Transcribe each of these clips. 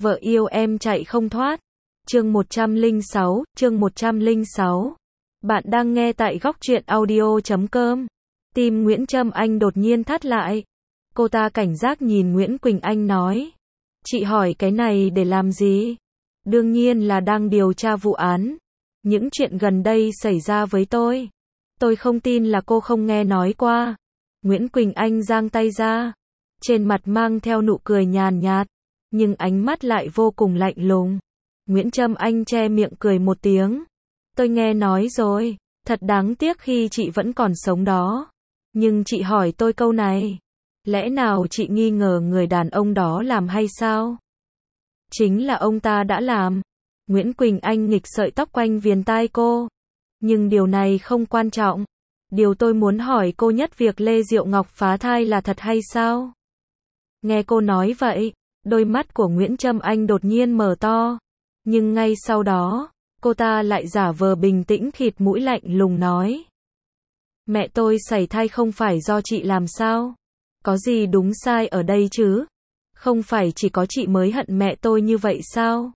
Vợ yêu em chạy không thoát. Chương 106. Bạn đang nghe tại góc truyện audio.com. Tim Nguyễn Trâm Anh đột nhiên thắt lại. Cô ta cảnh giác nhìn Nguyễn Quỳnh Anh nói. Chị hỏi cái này để làm gì? Đương nhiên là đang điều tra vụ án. Những chuyện gần đây xảy ra với tôi. Tôi không tin là cô không nghe nói qua. Nguyễn Quỳnh Anh giang tay ra. Trên mặt mang theo nụ cười nhàn nhạt. Nhưng ánh mắt lại vô cùng lạnh lùng. Nguyễn Trâm Anh che miệng cười một tiếng. Tôi nghe nói rồi. Thật đáng tiếc khi chị vẫn còn sống đó. Nhưng chị hỏi tôi câu này. Lẽ nào chị nghi ngờ người đàn ông đó làm hay sao? Chính là ông ta đã làm. Nguyễn Quỳnh Anh nghịch sợi tóc quanh viền tai cô. Nhưng điều này không quan trọng. Điều tôi muốn hỏi cô nhất việc Lê Diệu Ngọc phá thai là thật hay sao? Nghe cô nói vậy, đôi mắt của Nguyễn Trâm Anh đột nhiên mở to. Nhưng ngay sau đó, cô ta lại giả vờ bình tĩnh khịt mũi lạnh lùng nói. Mẹ tôi sảy thai không phải do chị làm sao? Có gì đúng sai ở đây chứ? Không phải chỉ có chị mới hận mẹ tôi như vậy sao?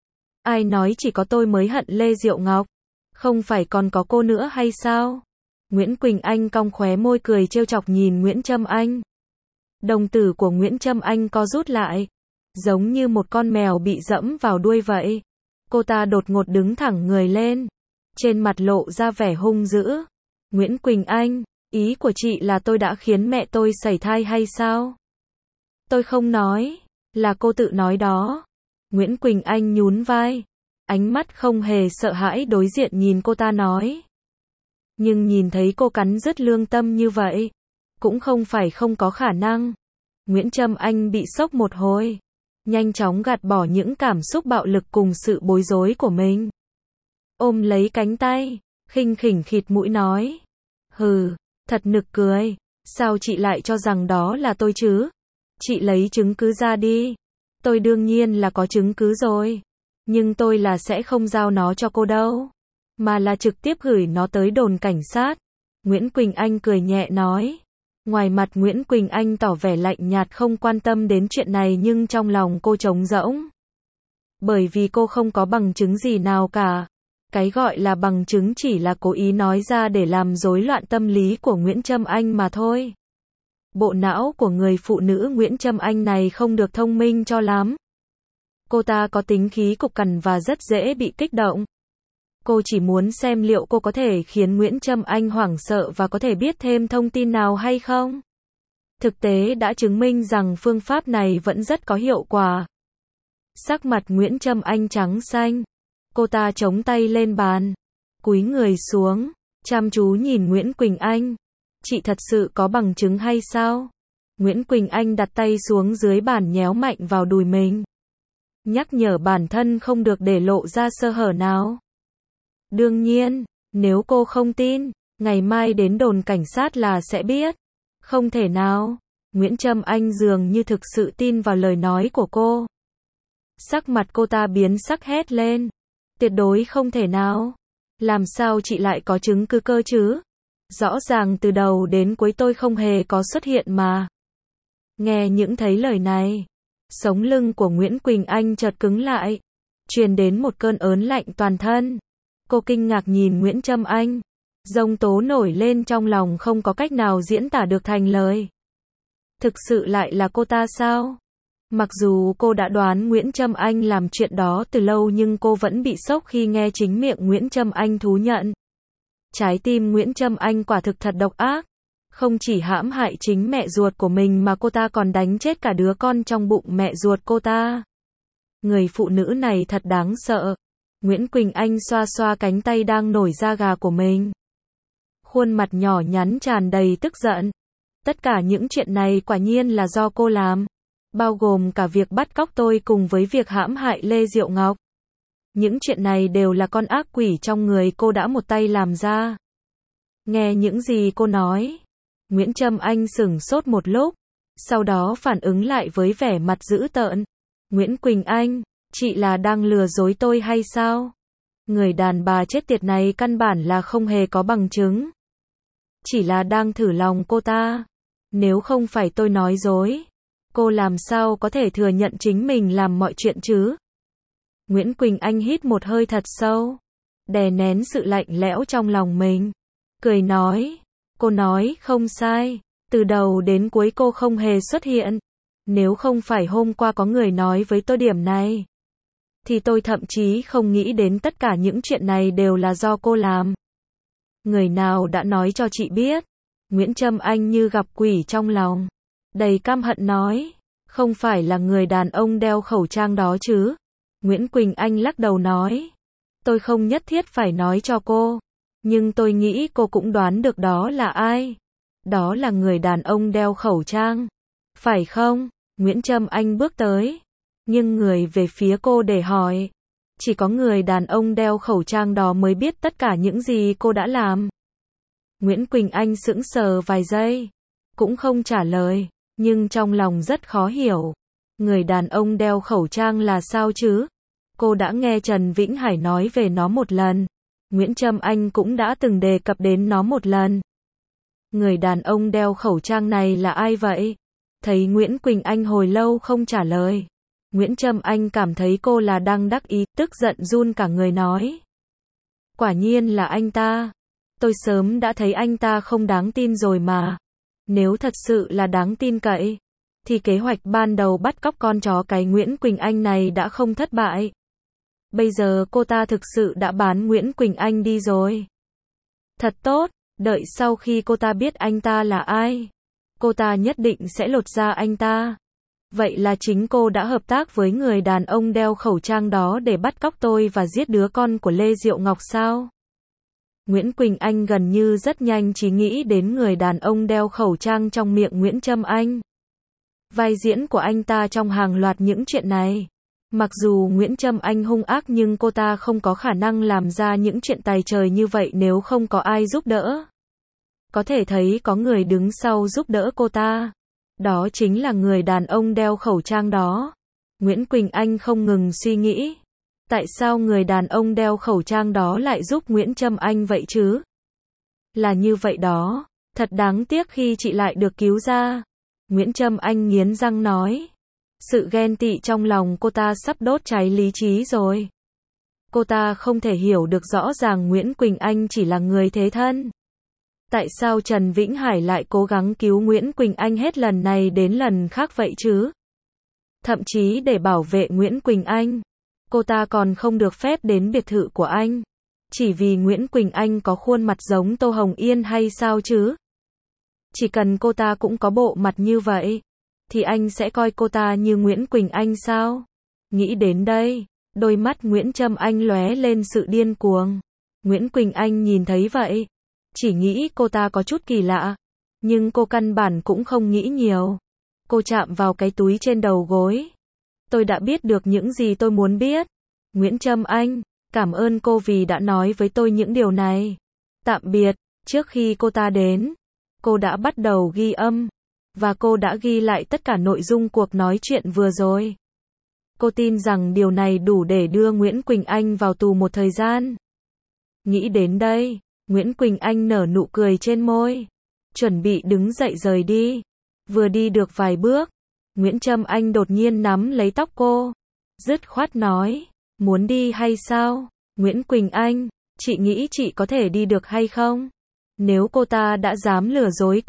Ai nói chỉ có tôi mới hận Lê Diệu Ngọc? Không phải còn có cô nữa hay sao? Nguyễn Quỳnh Anh cong khóe môi cười trêu chọc nhìn Nguyễn Trâm Anh. Đồng tử của Nguyễn Trâm Anh co rút lại. Giống như một con mèo bị dẫm vào đuôi vậy. Cô ta đột ngột đứng thẳng người lên. Trên mặt lộ ra vẻ hung dữ. Nguyễn Quỳnh Anh, ý của chị là tôi đã khiến mẹ tôi sảy thai hay sao? Tôi không nói, là cô tự nói đó. Nguyễn Quỳnh Anh nhún vai. Ánh mắt không hề sợ hãi đối diện nhìn cô ta nói. Nhưng nhìn thấy cô cắn rứt lương tâm như vậy, cũng không phải không có khả năng. Nguyễn Trâm Anh bị sốc một hồi. Nhanh chóng gạt bỏ những cảm xúc bạo lực cùng sự bối rối của mình. Ôm lấy cánh tay, khinh khỉnh khịt mũi nói. Hừ, thật nực cười. Sao chị lại cho rằng đó là tôi chứ? Chị lấy chứng cứ ra đi. Tôi đương nhiên là có chứng cứ rồi. Nhưng tôi là sẽ không giao nó cho cô đâu. Mà là trực tiếp gửi nó tới đồn cảnh sát. Nguyễn Quỳnh Anh cười nhẹ nói. Ngoài mặt Nguyễn Quỳnh Anh tỏ vẻ lạnh nhạt không quan tâm đến chuyện này nhưng trong lòng cô trống rỗng. Bởi vì cô không có bằng chứng gì nào cả. Cái gọi là bằng chứng chỉ là cố ý nói ra để làm rối loạn tâm lý của Nguyễn Trâm Anh mà thôi. Bộ não của người phụ nữ Nguyễn Trâm Anh này không được thông minh cho lắm. Cô ta có tính khí cục cằn và rất dễ bị kích động. Cô chỉ muốn xem liệu cô có thể khiến Nguyễn Trâm Anh hoảng sợ và có thể biết thêm thông tin nào hay không. Thực tế đã chứng minh rằng phương pháp này vẫn rất có hiệu quả. Sắc mặt Nguyễn Trâm Anh trắng xanh. Cô ta chống tay lên bàn, cúi người xuống, chăm chú nhìn Nguyễn Quỳnh Anh. Chị thật sự có bằng chứng hay sao? Nguyễn Quỳnh Anh đặt tay xuống dưới bàn nhéo mạnh vào đùi mình. Nhắc nhở bản thân không được để lộ ra sơ hở nào. Đương nhiên, nếu cô không tin, ngày mai đến đồn cảnh sát là sẽ biết. Không thể nào. Nguyễn Trâm Anh dường như thực sự tin vào lời nói của cô. Sắc mặt cô ta biến sắc hét lên. Tuyệt đối không thể nào. Làm sao chị lại có chứng cứ cơ chứ? Rõ ràng từ đầu đến cuối tôi không hề có xuất hiện mà. Nghe những thấy lời này, sống lưng của Nguyễn Quỳnh Anh chợt cứng lại. Truyền đến một cơn ớn lạnh toàn thân. Cô kinh ngạc nhìn Nguyễn Trâm Anh. Giông tố nổi lên trong lòng không có cách nào diễn tả được thành lời. Thực sự lại là cô ta sao? Mặc dù cô đã đoán Nguyễn Trâm Anh làm chuyện đó từ lâu nhưng cô vẫn bị sốc khi nghe chính miệng Nguyễn Trâm Anh thú nhận. Trái tim Nguyễn Trâm Anh quả thực thật độc ác. Không chỉ hãm hại chính mẹ ruột của mình mà cô ta còn đánh chết cả đứa con trong bụng mẹ ruột cô ta. Người phụ nữ này thật đáng sợ. Nguyễn Quỳnh Anh xoa xoa cánh tay đang nổi da gà của mình. Khuôn mặt nhỏ nhắn tràn đầy tức giận. Tất cả những chuyện này quả nhiên là do cô làm. Bao gồm cả việc bắt cóc tôi cùng với việc hãm hại Lê Diệu Ngọc. Những chuyện này đều là con ác quỷ trong người cô đã một tay làm ra. Nghe những gì cô nói, Nguyễn Trâm Anh sửng sốt một lúc, sau đó phản ứng lại với vẻ mặt dữ tợn. Nguyễn Quỳnh Anh, chị là đang lừa dối tôi hay sao? Người đàn bà chết tiệt này căn bản là không hề có bằng chứng. Chỉ là đang thử lòng cô ta. Nếu không phải tôi nói dối, cô làm sao có thể thừa nhận chính mình làm mọi chuyện chứ? Nguyễn Quỳnh Anh hít một hơi thật sâu, đè nén sự lạnh lẽo trong lòng mình, cười nói, cô nói không sai, từ đầu đến cuối cô không hề xuất hiện. Nếu không phải hôm qua có người nói với tôi điểm này, thì tôi thậm chí không nghĩ đến tất cả những chuyện này đều là do cô làm. Người nào đã nói cho chị biết? Nguyễn Trâm Anh như gặp quỷ trong lòng, đầy căm hận nói, không phải là người đàn ông đeo khẩu trang đó chứ? Nguyễn Quỳnh Anh lắc đầu nói, tôi không nhất thiết phải nói cho cô, nhưng tôi nghĩ cô cũng đoán được đó là ai. Đó là người đàn ông đeo khẩu trang, phải không? Nguyễn Trâm Anh bước tới, nhưng người về phía cô để hỏi. Chỉ có người đàn ông đeo khẩu trang đó mới biết tất cả những gì cô đã làm. Nguyễn Quỳnh Anh sững sờ vài giây, cũng không trả lời, nhưng trong lòng rất khó hiểu. Người đàn ông đeo khẩu trang là sao chứ? Cô đã nghe Trần Vĩnh Hải nói về nó một lần. Nguyễn Trâm Anh cũng đã từng đề cập đến nó một lần. Người đàn ông đeo khẩu trang này là ai vậy? Thấy Nguyễn Quỳnh Anh hồi lâu không trả lời, Nguyễn Trâm Anh cảm thấy cô là đang đắc ý, tức giận run cả người nói. Quả nhiên là anh ta. Tôi sớm đã thấy anh ta không đáng tin rồi mà. Nếu thật sự là đáng tin cậy, thì kế hoạch ban đầu bắt cóc con chó cái Nguyễn Quỳnh Anh này đã không thất bại. Bây giờ cô ta thực sự đã bán Nguyễn Quỳnh Anh đi rồi. Thật tốt, đợi sau khi cô ta biết anh ta là ai, cô ta nhất định sẽ lột da anh ta. Vậy là chính cô đã hợp tác với người đàn ông đeo khẩu trang đó để bắt cóc tôi và giết đứa con của Lê Diệu Ngọc sao? Nguyễn Quỳnh Anh gần như rất nhanh chỉ nghĩ đến người đàn ông đeo khẩu trang trong miệng Nguyễn Trâm Anh. Vai diễn của anh ta trong hàng loạt những chuyện này. Mặc dù Nguyễn Trâm Anh hung ác nhưng cô ta không có khả năng làm ra những chuyện tày trời như vậy nếu không có ai giúp đỡ. Có thể thấy có người đứng sau giúp đỡ cô ta. Đó chính là người đàn ông đeo khẩu trang đó. Nguyễn Quỳnh Anh không ngừng suy nghĩ. Tại sao người đàn ông đeo khẩu trang đó lại giúp Nguyễn Trâm Anh vậy chứ? Là như vậy đó. Thật đáng tiếc khi chị lại được cứu ra. Nguyễn Trâm Anh nghiến răng nói. Sự ghen tị trong lòng cô ta sắp đốt cháy lý trí rồi. Cô ta không thể hiểu được rõ ràng Nguyễn Quỳnh Anh chỉ là người thế thân. Tại sao Trần Vĩnh Hải lại cố gắng cứu Nguyễn Quỳnh Anh hết lần này đến lần khác vậy chứ? Thậm chí để bảo vệ Nguyễn Quỳnh Anh, cô ta còn không được phép đến biệt thự của anh. Chỉ vì Nguyễn Quỳnh Anh có khuôn mặt giống Tô Hồng Yên hay sao chứ? Chỉ cần cô ta cũng có bộ mặt như vậy, thì anh sẽ coi cô ta như Nguyễn Quỳnh Anh sao? Nghĩ đến đây, đôi mắt Nguyễn Trâm Anh lóe lên sự điên cuồng. Nguyễn Quỳnh Anh nhìn thấy vậy, chỉ nghĩ cô ta có chút kỳ lạ, nhưng cô căn bản cũng không nghĩ nhiều. Cô chạm vào cái túi trên đầu gối. Tôi đã biết được những gì tôi muốn biết. Nguyễn Trâm Anh, cảm ơn cô vì đã nói với tôi những điều này. Tạm biệt. Trước khi cô ta đến, cô đã bắt đầu ghi âm, và cô đã ghi lại tất cả nội dung cuộc nói chuyện vừa rồi. Cô tin rằng điều này đủ để đưa Nguyễn Quỳnh Anh vào tù một thời gian. Nghĩ đến đây, Nguyễn Quỳnh Anh nở nụ cười trên môi, chuẩn bị đứng dậy rời đi. Vừa đi được vài bước, Nguyễn Trâm Anh đột nhiên nắm lấy tóc cô, dứt khoát nói, muốn đi hay sao? Nguyễn Quỳnh Anh, chị nghĩ chị có thể đi được hay không? Nếu cô ta đã dám lừa dối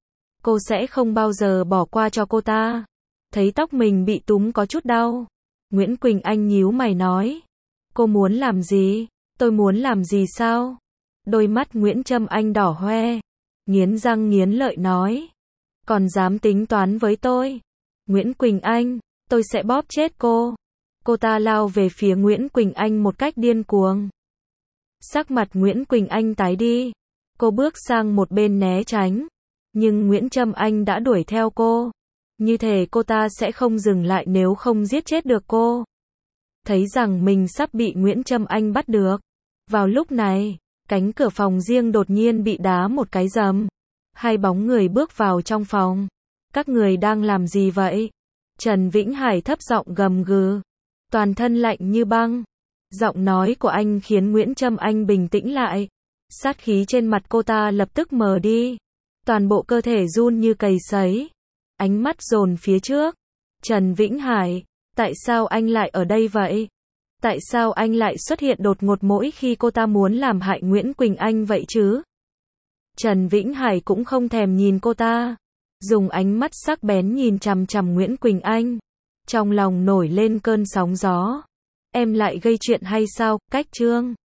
cô sẽ không bao giờ bỏ qua cho cô ta. Thấy tóc mình bị túm có chút đau, Nguyễn Quỳnh Anh nhíu mày nói, cô muốn làm gì? Tôi muốn làm gì sao? Đôi mắt Nguyễn Trâm Anh đỏ hoe, nghiến răng nghiến lợi nói, còn dám tính toán với tôi? Nguyễn Quỳnh Anh, tôi sẽ bóp chết cô. Cô ta lao về phía Nguyễn Quỳnh Anh một cách điên cuồng. Sắc mặt Nguyễn Quỳnh Anh tái đi, cô bước sang một bên né tránh, nhưng Nguyễn Trâm Anh đã đuổi theo cô. Như thể cô ta sẽ không dừng lại nếu không giết chết được cô. Thấy rằng mình sắp bị Nguyễn Trâm Anh bắt được. Vào lúc này, cánh cửa phòng riêng đột nhiên bị đá một cái rầm. Hai bóng người bước vào trong phòng. Các người đang làm gì vậy? Trần Vĩnh Hải thấp giọng gầm gừ, toàn thân lạnh như băng. Giọng nói của anh khiến Nguyễn Trâm Anh bình tĩnh lại. Sát khí trên mặt cô ta lập tức mờ đi. Toàn bộ cơ thể run như cầy sấy. Ánh mắt dồn phía trước. Trần Vĩnh Hải, tại sao anh lại ở đây vậy? Tại sao anh lại xuất hiện đột ngột mỗi khi cô ta muốn làm hại Nguyễn Quỳnh Anh vậy chứ? Trần Vĩnh Hải cũng không thèm nhìn cô ta, dùng ánh mắt sắc bén nhìn chằm chằm Nguyễn Quỳnh Anh. Trong lòng nổi lên cơn sóng gió. Em lại gây chuyện hay sao? Cách Trương